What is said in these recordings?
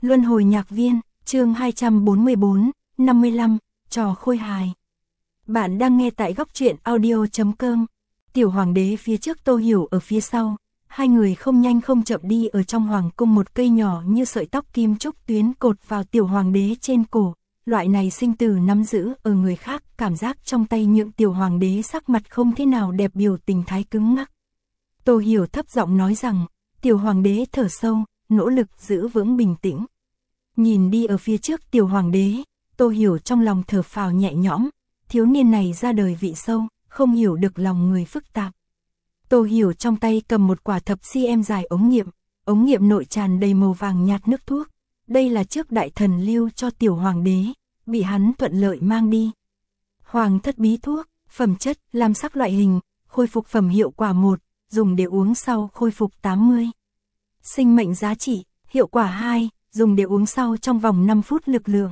Luân hồi nhạc viên, chương 244, 55, trò khôi hài. Bạn đang nghe tại góc truyện audio.com. Tiểu hoàng đế phía trước, Tô Hiểu ở phía sau. Hai người không nhanh không chậm đi ở trong hoàng cung, một cây nhỏ như sợi tóc kim trúc tuyến cột vào tiểu hoàng đế trên cổ. Loại này sinh tử nắm giữ ở người khác, cảm giác trong tay nhượng tiểu hoàng đế sắc mặt không thế nào đẹp, biểu tình thái cứng ngắc. Tô Hiểu thấp giọng nói rằng, tiểu hoàng đế thở sâu, nỗ lực giữ vững bình tĩnh. Nhìn đi ở phía trước tiểu hoàng đế, Tô Hiểu trong lòng thở phào nhẹ nhõm, thiếu niên này ra đời vị sâu, không hiểu được lòng người phức tạp. Tô Hiểu trong tay cầm một quả thập cm dài ống nghiệm nội tràn đầy màu vàng nhạt nước thuốc. Đây là trước đại thần lưu cho tiểu hoàng đế, bị hắn thuận lợi mang đi. Hoàng thất bí thuốc, phẩm chất, lam sắc loại hình, khôi phục phẩm hiệu quả 1, dùng để uống sau khôi phục 80. Sinh mệnh giá trị, hiệu quả 2, dùng để uống sau trong vòng 5 phút lực lượng.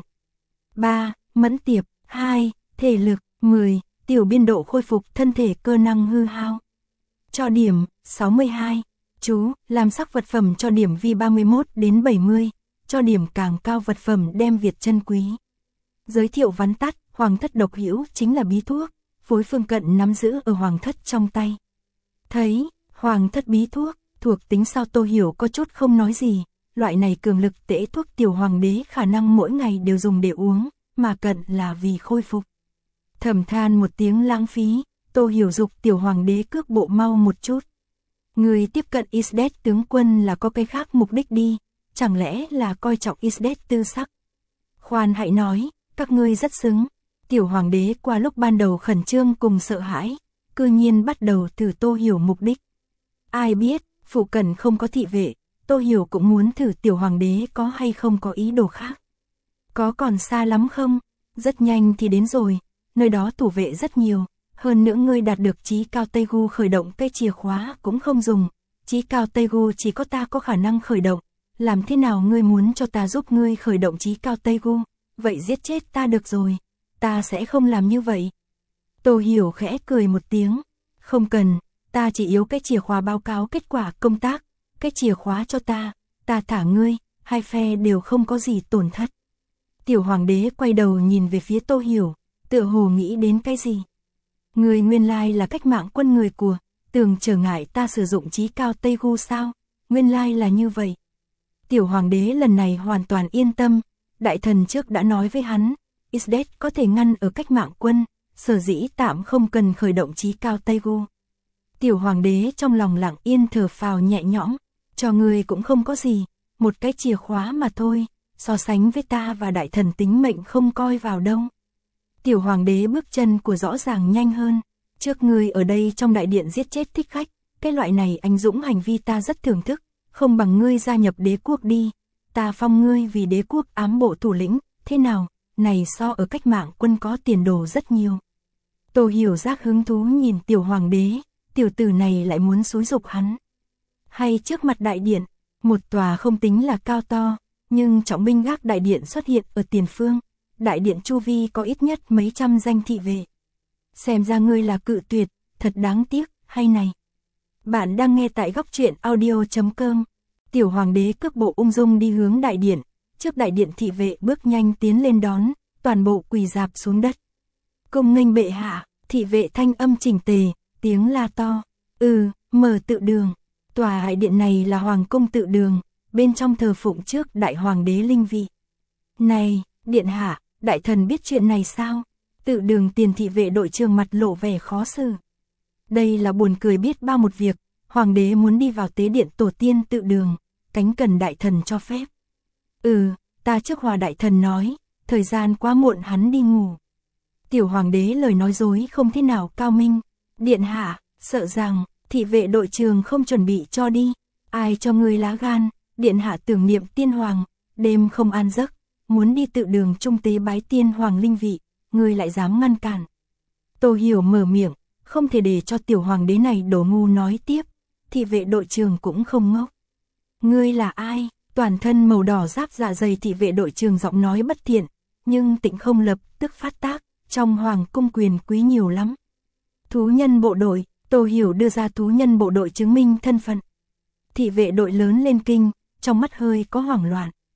3. Mẫn tiệp, 2. Thể lực, 10. Tiểu biên độ khôi phục thân thể cơ năng hư hao. Cho điểm, 62. Chú, làm sắc vật phẩm cho điểm vi 31 đến 70. Cho điểm càng cao vật phẩm đem Việt chân quý. Giới thiệu vắn tắt, hoàng thất độc hữu chính là bí thuốc, phối phương cận nắm giữ ở hoàng thất trong tay. Thấy, hoàng thất bí thuốc, thuộc tính sao Tô Hiểu có chút không nói gì. Loại này cường lực tễ thuốc tiểu hoàng đế khả năng mỗi ngày đều dùng để uống, mà cận là vì khôi phục. Thầm than một tiếng lãng phí, Tô Hiểu dục tiểu hoàng đế cước bộ mau một chút. Người tiếp cận Isdet tướng quân là có cái khác mục đích đi, chẳng lẽ là coi trọng Isdet tư sắc. Khoan hãy nói, các ngươi rất xứng. Tiểu hoàng đế qua lúc ban đầu khẩn trương cùng sợ hãi, cư nhiên bắt đầu thử Tô Hiểu mục đích. Ai biết, phụ cận không có thị vệ, Tô Hiểu cũng muốn thử tiểu hoàng đế có hay không có ý đồ khác. Có còn xa lắm không? Rất nhanh thì đến rồi, nơi đó thủ vệ rất nhiều, hơn nữa ngươi đạt được chí cao Tây Gu khởi động cây chìa khóa cũng không dùng, chí cao Tây Gu chỉ có ta có khả năng khởi động, làm thế nào ngươi muốn cho ta giúp ngươi khởi động chí cao Tây Gu, vậy giết chết ta được rồi, ta sẽ không làm như vậy. Tô Hiểu khẽ cười một tiếng, không cần, ta chỉ yếu cái chìa khóa báo cáo kết quả công tác, cái chìa khóa cho ta thả ngươi, hai phe đều không có gì tổn thất. Tiểu hoàng đế quay đầu nhìn về phía Tô Hiểu, tựa hồ nghĩ đến cái gì. Người nguyên lai là cách mạng quân người của, tưởng trở ngại ta sử dụng chí cao Tây Gu sao, nguyên lai là như vậy. Tiểu hoàng đế lần này hoàn toàn yên tâm, đại thần trước đã nói với hắn, Isdet có thể ngăn ở cách mạng quân, sở dĩ tạm không cần khởi động chí cao Tây Gu. Tiểu hoàng đế trong lòng lặng yên thở phào nhẹ nhõm, cho người cũng không có gì, một cái chìa khóa mà thôi, so sánh với ta và đại thần tính mệnh không coi vào đâu. Tiểu hoàng đế bước chân của rõ ràng nhanh hơn, trước người ở đây trong đại điện giết chết thích khách, cái loại này anh dũng hành vi ta rất thưởng thức, không bằng ngươi gia nhập đế quốc đi, ta phong ngươi vì đế quốc ám bộ thủ lĩnh, thế nào, này so ở cách mạng quân có tiền đồ rất nhiều. Tô Hiểu giác hứng thú nhìn tiểu hoàng đế, tiểu tử này lại muốn xúi giục hắn. Hay trước mặt đại điện, một tòa không tính là cao to, nhưng trọng binh gác đại điện xuất hiện ở tiền phương, đại điện chu vi có ít nhất mấy trăm danh thị vệ. Xem ra ngươi là cự tuyệt, thật đáng tiếc, hay này. Bạn đang nghe tại góc truyện audio.com. Tiểu hoàng đế cước bộ ung dung đi hướng đại điện, trước đại điện thị vệ bước nhanh tiến lên đón, toàn bộ quỳ rạp xuống đất. Cung nghênh bệ hạ, thị vệ thanh âm chỉnh tề, tiếng la to, mở tự đường. Tòa đại điện này là hoàng cung tự đường, bên trong thờ phụng trước đại hoàng đế linh vị. Này, điện hạ, đại thần biết chuyện này sao? Tự đường tiền thị vệ đội trưởng mặt lộ vẻ khó xử. Đây là buồn cười biết bao một việc, hoàng đế muốn đi vào tế điện tổ tiên tự đường, cánh cần đại thần cho phép. Ta trước hòa đại thần nói, thời gian quá muộn hắn đi ngủ. Tiểu hoàng đế lời nói dối không thế nào cao minh. Điện hạ, sợ rằng thị vệ đội trưởng không chuẩn bị cho đi. Ai cho ngươi lá gan, điện hạ tưởng niệm tiên hoàng, đêm không an giấc, muốn đi tự đường trung tế bái tiên hoàng linh vị, ngươi lại dám ngăn cản. Tô Hiểu mở miệng, không thể để cho tiểu hoàng đế này đổ ngu nói tiếp, thị vệ đội trưởng cũng không ngốc. Ngươi là ai? Toàn thân màu đỏ giáp dạ dày thị vệ đội trưởng giọng nói bất thiện, nhưng Tịnh không lập tức phát tác, trong hoàng cung quyền quý nhiều lắm. Thú nhân bộ đội, Tô Hiểu đưa ra thú nhân bộ đội chứng minh thân phận. Thị vệ đội lớn lên kinh, trong mắt hơi có hoảng loạn.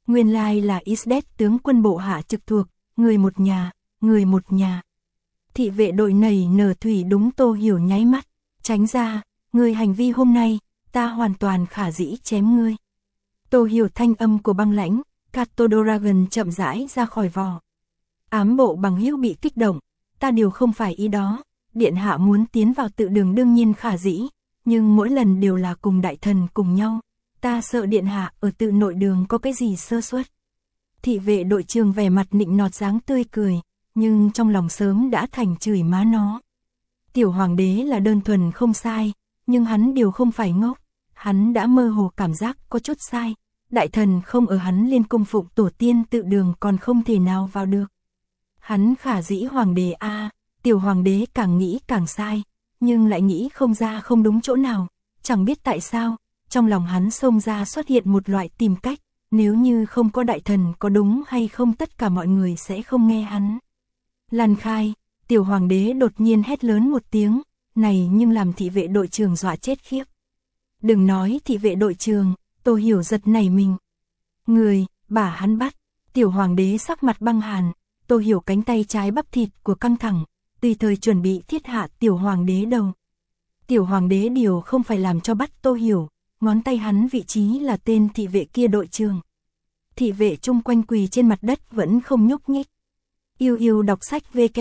Nguyên lai là Isdet tướng quân bộ hạ trực thuộc, người một nhà, người một nhà. Thị vệ đội nảy nở thủy đúng Tô Hiểu nháy mắt, tránh ra, người hành vi hôm nay, ta hoàn toàn khả dĩ chém ngươi. Tô Hiểu thanh âm của băng lãnh, Kato Dragon chậm rãi ra khỏi vỏ. Ám bộ bằng hữu bị kích động, ta điều không phải ý đó, điện hạ muốn tiến vào tự đường đương nhiên khả dĩ, nhưng mỗi lần đều là cùng đại thần cùng nhau, ta sợ điện hạ ở tự nội đường có cái gì sơ suất. Thị vệ đội trưởng vẻ mặt nịnh nọt dáng tươi cười, nhưng trong lòng sớm đã thành chửi má nó. Tiểu hoàng đế là đơn thuần không sai, nhưng hắn điều không phải ngốc, hắn đã mơ hồ cảm giác có chút sai, đại thần không ở hắn liên cung phụng tổ tiên tự đường còn không thể nào vào được. Hắn khả dĩ hoàng đế a, tiểu hoàng đế càng nghĩ càng sai, nhưng lại nghĩ không ra không đúng chỗ nào, chẳng biết tại sao, trong lòng hắn xông ra xuất hiện một loại tìm cách, nếu như không có đại thần có đúng hay không tất cả mọi người sẽ không nghe hắn. Lan khai, tiểu hoàng đế đột nhiên hét lớn một tiếng, này nhưng làm thị vệ đội trưởng dọa chết khiếp. Đừng nói thị vệ đội trưởng, Tô Hiểu giật nảy mình. Người, bả hắn bắt, tiểu hoàng đế sắc mặt băng hàn, Tô Hiểu cánh tay trái bắp thịt của căng thẳng, tùy thời chuẩn bị thiết hạ tiểu hoàng đế đầu. Tiểu hoàng đế điều không phải làm cho bắt Tô Hiểu, ngón tay hắn vị trí là tên thị vệ kia đội trưởng. Thị vệ chung quanh quỳ trên mặt đất vẫn không nhúc nhích. Yêu yêu đọc sách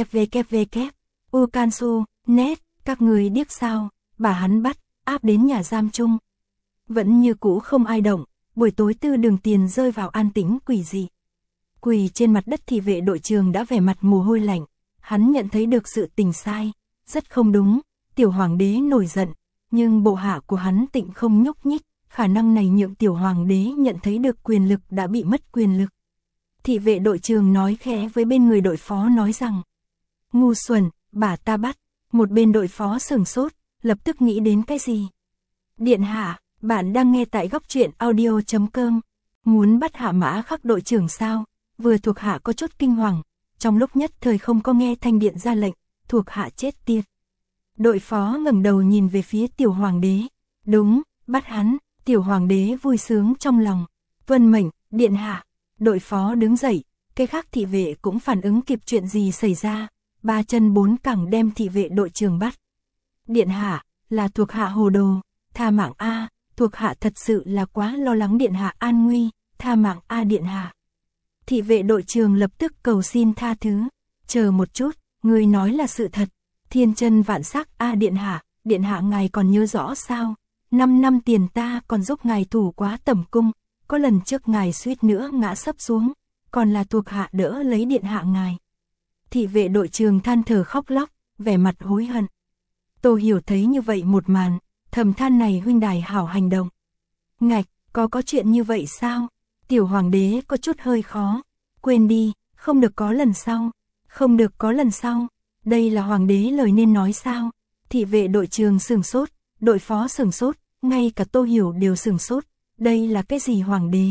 www. Ukansu, net, các người điếc sao, bà hắn bắt, áp đến nhà giam chung. Vẫn như cũ không ai động, buổi tối tư đường tiền rơi vào an tĩnh quỷ dị. Quỳ trên mặt đất thị vệ đội trưởng đã vẻ mặt mồ hôi lạnh, hắn nhận thấy được sự tình sai, rất không đúng, tiểu hoàng đế nổi giận, nhưng bộ hạ của hắn tịnh không nhúc nhích, khả năng này nhượng tiểu hoàng đế nhận thấy được quyền lực đã bị mất quyền lực. Thị vệ đội trưởng nói khẽ với bên người đội phó nói rằng, ngu xuẩn, bà ta bắt, một bên đội phó sửng sốt, lập tức nghĩ đến cái gì. Điện hạ, bạn đang nghe tại góc truyện audio.com, muốn bắt hạ mã khắc đội trưởng sao, vừa thuộc hạ có chút kinh hoàng, trong lúc nhất thời không có nghe thanh điện ra lệnh, thuộc hạ chết tiệt. Đội phó ngẩng đầu nhìn về phía tiểu hoàng đế, đúng, bắt hắn, tiểu hoàng đế vui sướng trong lòng, vâng mệnh, điện hạ. Đội phó đứng dậy, cái khác thị vệ cũng phản ứng kịp chuyện gì xảy ra, ba chân bốn cẳng đem thị vệ đội trưởng bắt. Điện hạ, là thuộc hạ hồ đồ, tha mạng a, thuộc hạ thật sự là quá lo lắng điện hạ an nguy, tha mạng a điện hạ. Thị vệ đội trưởng lập tức cầu xin tha thứ, chờ một chút, người nói là sự thật, thiên chân vạn sắc a điện hạ ngài còn nhớ rõ sao, 5 năm tiền ta còn giúp ngài thủ quá tẩm cung. Có lần trước ngài suýt nữa ngã sấp xuống, còn là thuộc hạ đỡ lấy điện hạ ngài. Thị vệ đội trưởng than thở khóc lóc, vẻ mặt hối hận. Tô Hiểu thấy như vậy một màn, thầm than này huynh đài hảo hành động. Ngạch, có chuyện như vậy sao? Tiểu hoàng đế có chút hơi khó. Quên đi, không được có lần sau. Không được có lần sau. Đây là hoàng đế lời nên nói sao? Thị vệ đội trưởng sửng sốt, đội phó sửng sốt, ngay cả Tô Hiểu đều sửng sốt. Đây là cái gì hoàng đế?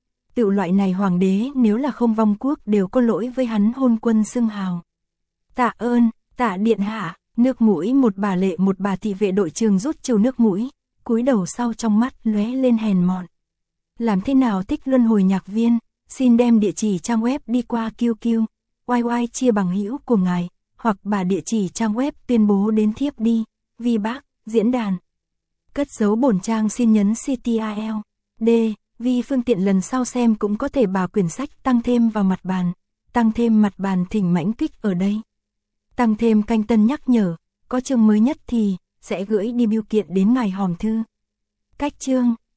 Tự loại này hoàng đế nếu là không vong quốc đều có lỗi với hắn hôn quân xưng hào. Tạ ơn, tạ điện hạ, nước mũi một bà lệ một bà thị vệ đội trưởng rút trừ nước mũi, cúi đầu sau trong mắt lóe lên hèn mọn. Làm thế nào thích luân hồi nhạc viên, xin đem địa chỉ trang web đi qua QQ, YY chia bằng hữu của ngài, hoặc bà địa chỉ trang web tuyên bố đến thiếp đi, vi bác, diễn đàn. Cất dấu bổn trang xin nhấn CTRL. D. Vì phương tiện lần sau xem cũng có thể bảo quyển sách tăng thêm vào mặt bàn. Tăng thêm mặt bàn thỉnh mãnh kích ở đây. Tăng thêm canh tân nhắc nhở. Có chương mới nhất thì sẽ gửi đi bưu kiện đến ngài hòm thư. Cách chương.